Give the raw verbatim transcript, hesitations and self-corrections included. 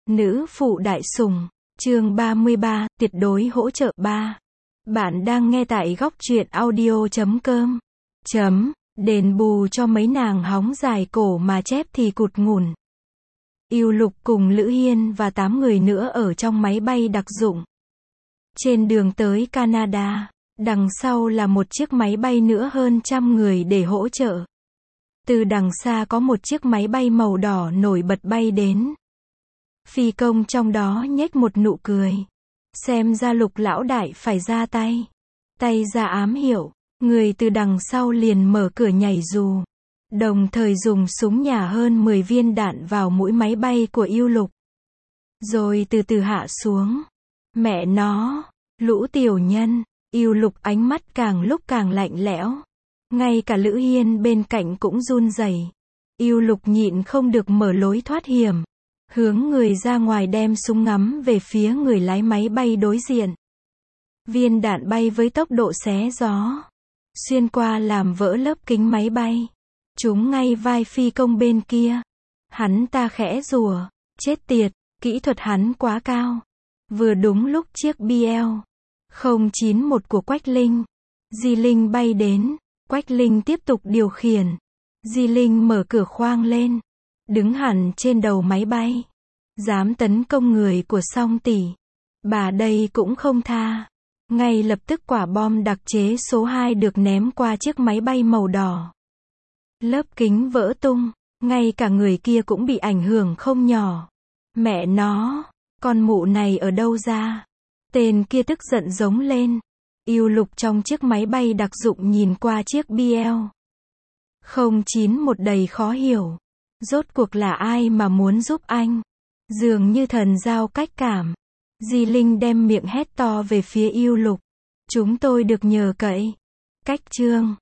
Nữ phụ đại sủng, chương ba mươi ba, tuyệt đối hỗ trợ ba. Bạn đang nghe tại góc truyện audio chấm com. Chấm, đền bù cho mấy nàng hóng dài cổ mà chép thì cụt ngủn. Yêu Lục cùng Lữ Hiên và tám người nữa ở trong máy bay đặc dụng. Trên đường tới Canada, đằng sau là một chiếc máy bay nữa hơn trăm người để hỗ trợ. Từ đằng xa có một chiếc máy bay màu đỏ nổi bật bay đến. Phi công trong đó nhếch một nụ cười. Xem ra Lục lão đại phải ra tay. Tay ra ám hiệu, người từ đằng sau liền mở cửa nhảy dù. Đồng thời dùng súng nhả hơn mười viên đạn vào mũi máy bay của Yêu Lục. Rồi từ từ hạ xuống. Mẹ nó, lũ tiểu nhân, Yêu Lục ánh mắt càng lúc càng lạnh lẽo. Ngay cả Lữ Hiên bên cạnh cũng run rẩy. Yêu Lục nhịn không được mở lối thoát hiểm. Hướng người ra ngoài đem súng ngắm về phía người lái máy bay đối diện. Viên đạn bay với tốc độ xé gió. Xuyên qua làm vỡ lớp kính máy bay. Trúng ngay vai phi công bên kia. Hắn ta khẽ rủa. Chết tiệt, kỹ thuật hắn quá cao. Vừa đúng lúc chiếc bê lờ không chín một của Quách Linh. Di Linh bay đến. Quách Linh tiếp tục điều khiển. Di Linh mở cửa khoang lên. Đứng hẳn trên đầu máy bay. Dám tấn công người của Song tỷ. Bà đây cũng không tha. Ngay lập tức quả bom đặc chế số hai được ném qua chiếc máy bay màu đỏ. Lớp kính vỡ tung. Ngay cả người kia cũng bị ảnh hưởng không nhỏ. Mẹ nó, con mụ này ở đâu ra? Tên kia tức giận giống lên. Yêu Lục trong chiếc máy bay đặc dụng nhìn qua chiếc bê lờ không chín một đầy khó hiểu. Rốt cuộc là ai mà muốn giúp anh? Dường như thần giao cách cảm. Di Linh đem miệng hét to về phía Yêu Lục. Chúng tôi được nhờ cậy. Cách trương.